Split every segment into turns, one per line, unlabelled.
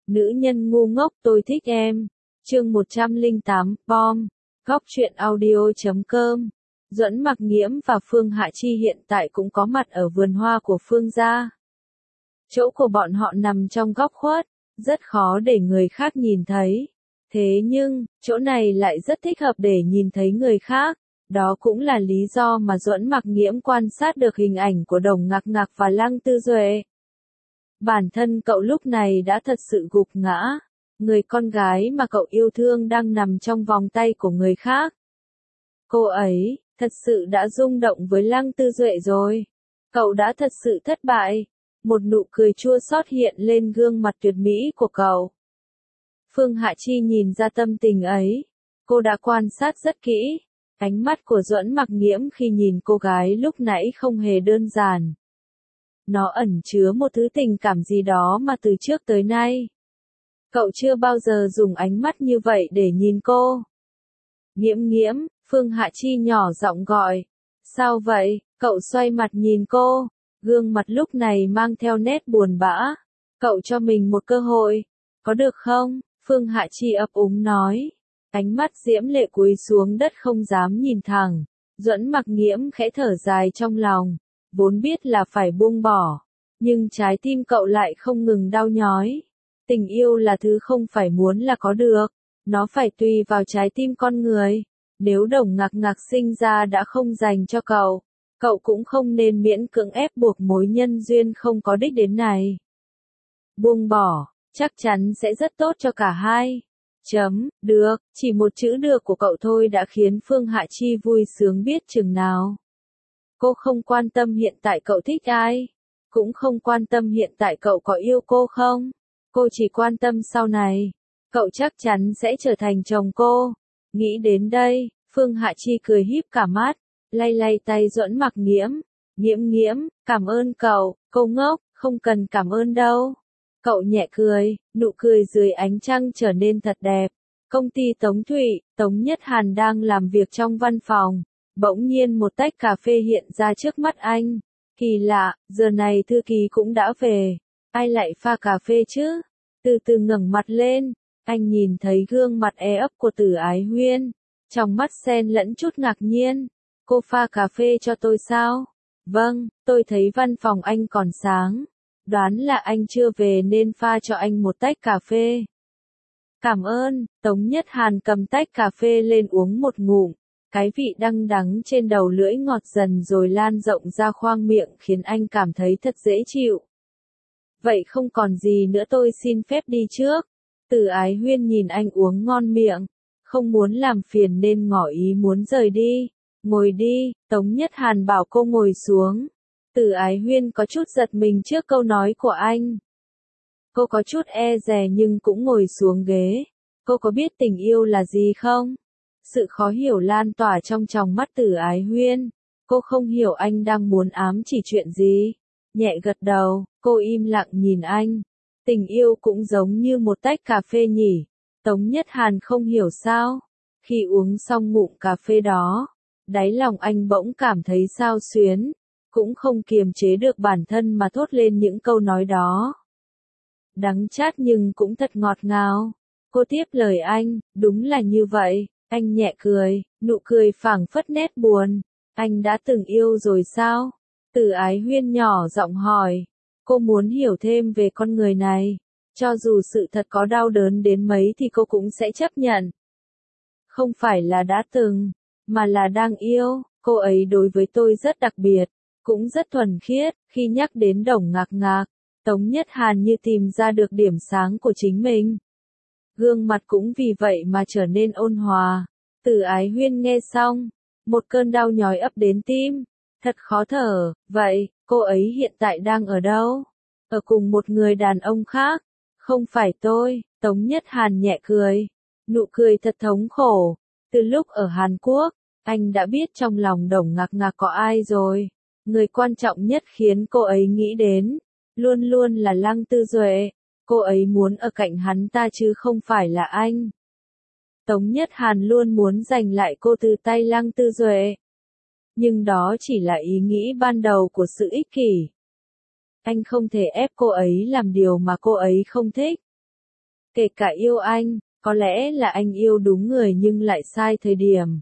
Nữ nhân ngu ngốc tôi thích em. Chương 108, bom. Góc truyện audio.com. Duẫn Mặc Nghiễm và Phương Hạ Chi hiện tại cũng có mặt ở vườn hoa của Phương gia. Chỗ của bọn họ nằm trong góc khuất, rất khó để người khác nhìn thấy. Thế nhưng, chỗ này lại rất thích hợp để nhìn thấy người khác. Đó cũng là lý do mà Duẫn Mặc Nghiễm quan sát được hình ảnh của Đồng Ngạc Ngạc và Lăng Tư Duệ. Bản thân cậu lúc này đã thật sự gục ngã. Người con gái mà cậu yêu thương đang nằm trong vòng tay của người khác. Cô ấy, thật sự đã rung động với Lăng Tư Duệ rồi. Cậu đã thật sự thất bại. Một nụ cười chua xót hiện lên gương mặt tuyệt mỹ của cậu. Phương Hạ Chi nhìn ra tâm tình ấy. Cô đã quan sát rất kỹ. Ánh mắt của Duẫn Mặc Nghiễm khi nhìn cô gái lúc nãy không hề đơn giản. Nó ẩn chứa một thứ tình cảm gì đó mà từ trước tới nay. Cậu chưa bao giờ dùng ánh mắt như vậy để nhìn cô. Nghiễm Nghiễm, Phương Hạ Chi nhỏ giọng gọi. Sao vậy? Cậu xoay mặt nhìn cô. Gương mặt lúc này mang theo nét buồn bã. Cậu cho mình một cơ hội. Có được không? Phương Hạ Chi ấp úng nói. Ánh mắt diễm lệ cúi xuống đất không dám nhìn thẳng. Duẫn Mặc Nghiễm khẽ thở dài trong lòng. Vốn biết là phải buông bỏ. Nhưng trái tim cậu lại không ngừng đau nhói. Tình yêu là thứ không phải muốn là có được. Nó phải tùy vào trái tim con người. Nếu Đồng Ngạc Ngạc sinh ra đã không dành cho cậu, cậu cũng không nên miễn cưỡng ép buộc mối nhân duyên không có đích đến này. Buông bỏ, chắc chắn sẽ rất tốt cho cả hai. Được, chỉ một chữ được của cậu thôi đã khiến Phương Hạ Chi vui sướng biết chừng nào. Cô không quan tâm hiện tại cậu thích ai, cũng không quan tâm hiện tại cậu có yêu cô không. Cô chỉ quan tâm sau này, cậu chắc chắn sẽ trở thành chồng cô. Nghĩ đến đây, Phương Hạ Chi cười híp cả mắt, lay lay tay Duẫn Mặc Nghiễm. Nghiễm Nghiễm, cảm ơn cậu, cô ngốc, không cần cảm ơn đâu. Cậu nhẹ cười, nụ cười dưới ánh trăng trở nên thật đẹp. Công ty Tống Thụy, Tống Nhất Hàn đang làm việc trong văn phòng. Bỗng nhiên một tách cà phê hiện ra trước mắt anh. Kỳ lạ, giờ này thư ký cũng đã về. Ai lại pha cà phê chứ? Từ từ ngẩng mặt lên, anh nhìn thấy gương mặt e ấp của Tử Ái Huyên. Trong mắt xen lẫn chút ngạc nhiên. Cô pha cà phê cho tôi sao? Vâng, tôi thấy văn phòng anh còn sáng. Đoán là anh chưa về nên pha cho anh một tách cà phê. Cảm ơn, Tống Nhất Hàn cầm tách cà phê lên uống một ngụm. Cái vị đắng đắng trên đầu lưỡi ngọt dần rồi lan rộng ra khoang miệng khiến anh cảm thấy thật dễ chịu. Vậy không còn gì nữa tôi xin phép đi trước. Tử Ái Huyên nhìn anh uống ngon miệng. Không muốn làm phiền nên ngỏ ý muốn rời đi. Ngồi đi, Tống Nhất Hàn bảo cô ngồi xuống. Tử Ái Huyên có chút giật mình trước câu nói của anh. Cô có chút e dè nhưng cũng ngồi xuống ghế. Cô có biết tình yêu là gì không? Sự khó hiểu lan tỏa trong tròng mắt Tử Ái Huyên. Cô không hiểu anh đang muốn ám chỉ chuyện gì. Nhẹ gật đầu, cô im lặng nhìn anh. Tình yêu cũng giống như một tách cà phê nhỉ. Tống Nhất Hàn không hiểu sao. Khi uống xong ngụm cà phê đó, đáy lòng anh bỗng cảm thấy xao xuyến. Cũng không kiềm chế được bản thân mà thốt lên những câu nói đó. Đắng chát nhưng cũng thật ngọt ngào. Cô tiếp lời anh, đúng là như vậy. Anh nhẹ cười, nụ cười phảng phất nét buồn. Anh đã từng yêu rồi sao? Tử Ái Huyên nhỏ giọng hỏi. Cô muốn hiểu thêm về con người này. Cho dù sự thật có đau đớn đến mấy thì cô cũng sẽ chấp nhận. Không phải là đã từng, mà là đang yêu. Cô ấy đối với tôi rất đặc biệt, cũng rất thuần khiết. Khi nhắc đến Đồng Ngạc Ngạc, Tống Nhất Hàn như tìm ra được điểm sáng của chính mình. Gương mặt cũng vì vậy mà trở nên ôn hòa. Tử Ái Huyên nghe xong, một cơn đau nhói ập đến tim. Thật khó thở. Vậy, cô ấy hiện tại đang ở đâu? Ở cùng một người đàn ông khác. Không phải tôi. Tống Nhất Hàn nhẹ cười. Nụ cười thật thống khổ. Từ lúc ở Hàn Quốc, anh đã biết trong lòng Đồng Ngạc Ngạc có ai rồi. Người quan trọng nhất khiến cô ấy nghĩ đến, luôn luôn là Lăng Tư Duệ. Cô ấy muốn ở cạnh hắn ta chứ không phải là anh. Tống Nhất Hàn luôn muốn giành lại cô từ tay Lăng Tư Duệ. Nhưng đó chỉ là ý nghĩ ban đầu của sự ích kỷ. Anh không thể ép cô ấy làm điều mà cô ấy không thích. Kể cả yêu anh, có lẽ là anh yêu đúng người nhưng lại sai thời điểm.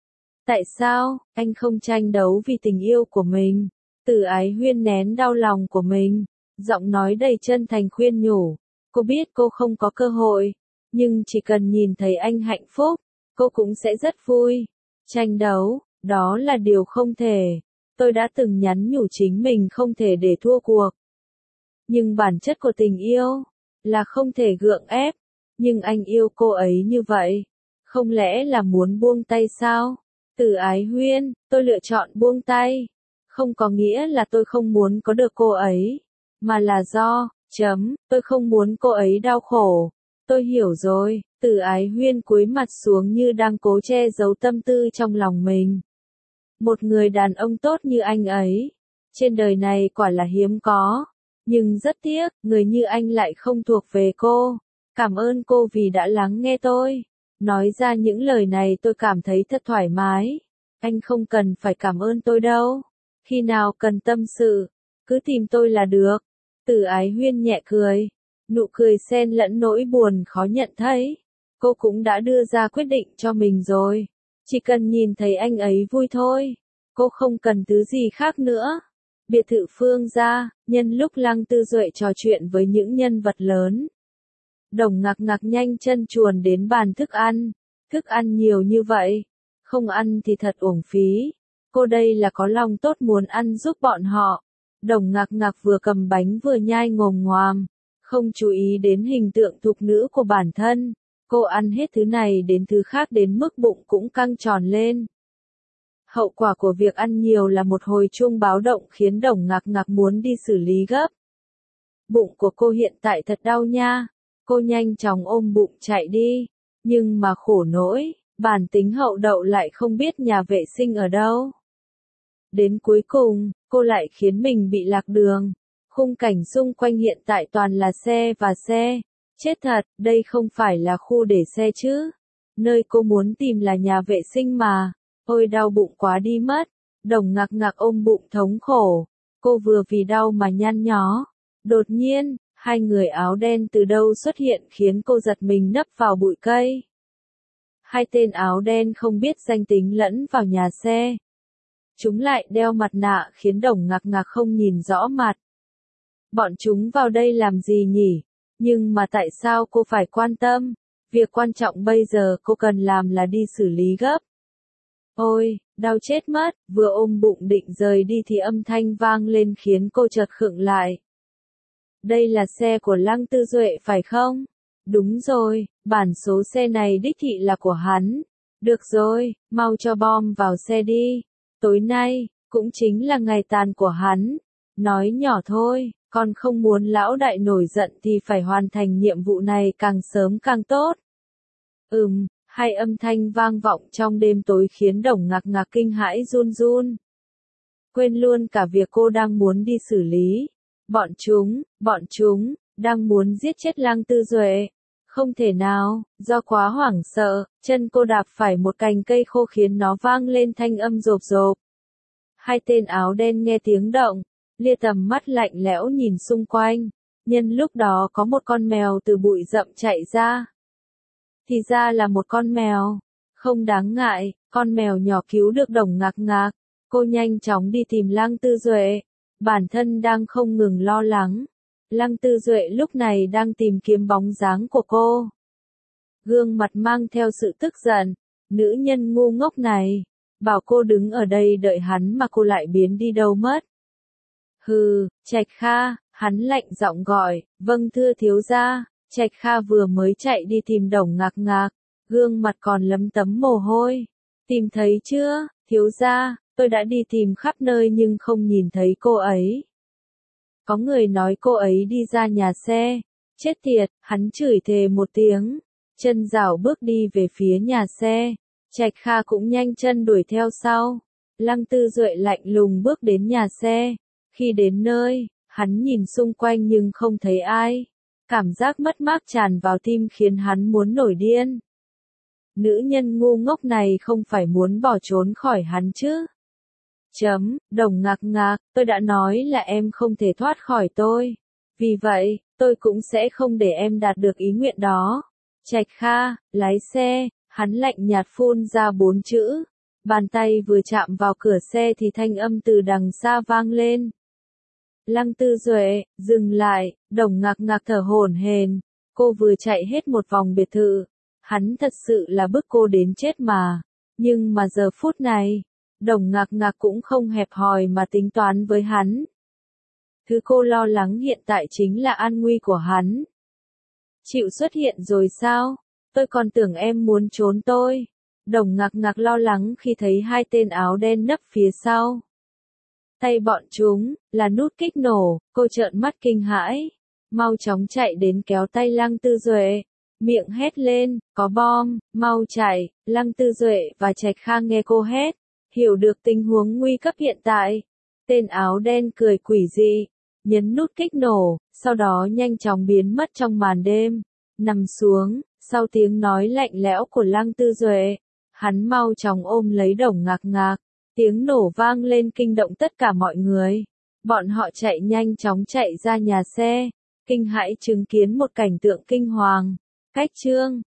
Tại sao, anh không tranh đấu vì tình yêu của mình? Từ Ái Huyên nén đau lòng của mình, giọng nói đầy chân thành khuyên nhủ. Cô biết cô không có cơ hội, nhưng chỉ cần nhìn thấy anh hạnh phúc, cô cũng sẽ rất vui. Tranh đấu, đó là điều không thể. Tôi đã từng nhắn nhủ chính mình không thể để thua cuộc. Nhưng bản chất của tình yêu là không thể gượng ép. Nhưng anh yêu cô ấy như vậy, không lẽ là muốn buông tay sao? Từ Ái Huyên, tôi lựa chọn buông tay. Không có nghĩa là tôi không muốn có được cô ấy, mà là do, tôi không muốn cô ấy đau khổ. Tôi hiểu rồi, Từ Ái Huyên cúi mặt xuống như đang cố che giấu tâm tư trong lòng mình. Một người đàn ông tốt như anh ấy, trên đời này quả là hiếm có. Nhưng rất tiếc, người như anh lại không thuộc về cô. Cảm ơn cô vì đã lắng nghe tôi. Nói ra những lời này tôi cảm thấy thật thoải mái. Anh không cần phải cảm ơn tôi đâu. Khi nào cần tâm sự, cứ tìm tôi là được. Từ Ái Huyên nhẹ cười. Nụ cười xen lẫn nỗi buồn khó nhận thấy. Cô cũng đã đưa ra quyết định cho mình rồi. Chỉ cần nhìn thấy anh ấy vui thôi. Cô không cần thứ gì khác nữa. Biệt thự Phương gia, nhân lúc Lăng Tư Duệ trò chuyện với những nhân vật lớn. Đồng Ngạc Ngạc nhanh chân chuồn đến bàn thức ăn. Thức ăn nhiều như vậy. Không ăn thì thật uổng phí. Cô đây là có lòng tốt muốn ăn giúp bọn họ. Đồng Ngạc Ngạc vừa cầm bánh vừa nhai ngồm ngoàm. Không chú ý đến hình tượng thục nữ của bản thân. Cô ăn hết thứ này đến thứ khác đến mức bụng cũng căng tròn lên. Hậu quả của việc ăn nhiều là một hồi chuông báo động khiến Đồng Ngạc Ngạc muốn đi xử lý gấp. Bụng của cô hiện tại thật đau nha. Cô nhanh chóng ôm bụng chạy đi. Nhưng mà khổ nỗi, bản tính hậu đậu lại không biết nhà vệ sinh ở đâu. Đến cuối cùng, cô lại khiến mình bị lạc đường. Khung cảnh xung quanh hiện tại toàn là xe và xe. Chết thật, đây không phải là khu để xe chứ. Nơi cô muốn tìm là nhà vệ sinh mà. Ôi đau bụng quá đi mất. Đồng Ngạc Ngạc ôm bụng thống khổ. Cô vừa vì đau mà nhăn nhó. Đột nhiên, hai người áo đen từ đâu xuất hiện khiến cô giật mình nấp vào bụi cây. Hai tên áo đen không biết danh tính lẫn vào nhà xe. Chúng lại đeo mặt nạ khiến Đồng Ngạc Ngạc không nhìn rõ mặt. Bọn chúng vào đây làm gì nhỉ? Nhưng mà tại sao cô phải quan tâm? Việc quan trọng bây giờ cô cần làm là đi xử lý gấp. Ôi, đau chết mất, vừa ôm bụng định rời đi thì âm thanh vang lên khiến cô chợt khựng lại. Đây là xe của Lăng Tư Duệ phải không? Đúng rồi, bản số xe này đích thị là của hắn. Được rồi, mau cho bom vào xe đi. Tối nay, cũng chính là ngày tàn của hắn. Nói nhỏ thôi, còn không muốn lão đại nổi giận thì phải hoàn thành nhiệm vụ này càng sớm càng tốt. Hai âm thanh vang vọng trong đêm tối khiến Đồng Ngạc Ngạc kinh hãi run run. Quên luôn cả việc cô đang muốn đi xử lý. Bọn chúng, đang muốn giết chết Lăng Tư Duệ. Không thể nào, do quá hoảng sợ, chân cô đạp phải một cành cây khô khiến nó vang lên thanh âm rộp rộp. Hai tên áo đen nghe tiếng động, lia tầm mắt lạnh lẽo nhìn xung quanh. Nhân lúc đó có một con mèo từ bụi rậm chạy ra. Thì ra là một con mèo. Không đáng ngại, con mèo nhỏ cứu được Đồng Ngạc Ngạc. Cô nhanh chóng đi tìm Lăng Tư Duệ. Bản thân đang không ngừng lo lắng. Lăng Tư Duệ lúc này đang tìm kiếm bóng dáng của cô. Gương mặt mang theo sự tức giận. Nữ nhân ngu ngốc này. Bảo cô đứng ở đây đợi hắn mà cô lại biến đi đâu mất. Hừ, Trạch Kha, hắn lạnh giọng gọi, vâng thưa thiếu gia. Trạch Kha vừa mới chạy đi tìm Đồng Ngạc Ngạc, gương mặt còn lấm tấm mồ hôi. Tìm thấy chưa, thiếu gia, tôi đã đi tìm khắp nơi nhưng không nhìn thấy cô ấy. Có người nói cô ấy đi ra nhà xe. Chết tiệt, hắn chửi thề một tiếng. Chân rảo bước đi về phía nhà xe. Trạch Kha cũng nhanh chân đuổi theo sau. Lăng Tư Duệ lạnh lùng bước đến nhà xe. Khi đến nơi, hắn nhìn xung quanh nhưng không thấy ai. Cảm giác mất mát tràn vào tim khiến hắn muốn nổi điên. Nữ nhân ngu ngốc này không phải muốn bỏ trốn khỏi hắn chứ? Đồng Ngạc Ngạc, tôi đã nói là em không thể thoát khỏi tôi. Vì vậy, tôi cũng sẽ không để em đạt được ý nguyện đó. Trạch Kha, lái xe, hắn lạnh nhạt phun ra 4 chữ. Bàn tay vừa chạm vào cửa xe thì thanh âm từ đằng xa vang lên. Lăng Tư Duệ, dừng lại, Đồng Ngạc Ngạc thở hổn hển. Cô vừa chạy hết một vòng biệt thự. Hắn thật sự là bức cô đến chết mà. Nhưng mà giờ phút này, Đồng Ngạc Ngạc cũng không hẹp hòi mà tính toán với hắn. Thứ cô lo lắng hiện tại chính là an nguy của hắn. Chịu xuất hiện rồi sao? Tôi còn tưởng em muốn trốn tôi. Đồng Ngạc Ngạc lo lắng khi thấy hai tên áo đen nấp phía sau. Tay bọn chúng, là nút kích nổ, cô trợn mắt kinh hãi. Mau chóng chạy đến kéo tay Lăng Tư Duệ. Miệng hét lên, có bom, mau chạy. Lăng Tư Duệ và Trạch Kha nghe cô hét. Hiểu được tình huống nguy cấp hiện tại. Tên áo đen cười quỷ dị. Nhấn nút kích nổ, sau đó nhanh chóng biến mất trong màn đêm. Nằm xuống, sau tiếng nói lạnh lẽo của Lăng Tư Duệ. Hắn mau chóng ôm lấy Đồng Ngạc Ngạc. Tiếng nổ vang lên kinh động tất cả mọi người. Bọn họ chạy nhanh chóng chạy ra nhà xe. Kinh hãi chứng kiến một cảnh tượng kinh hoàng. Cách chương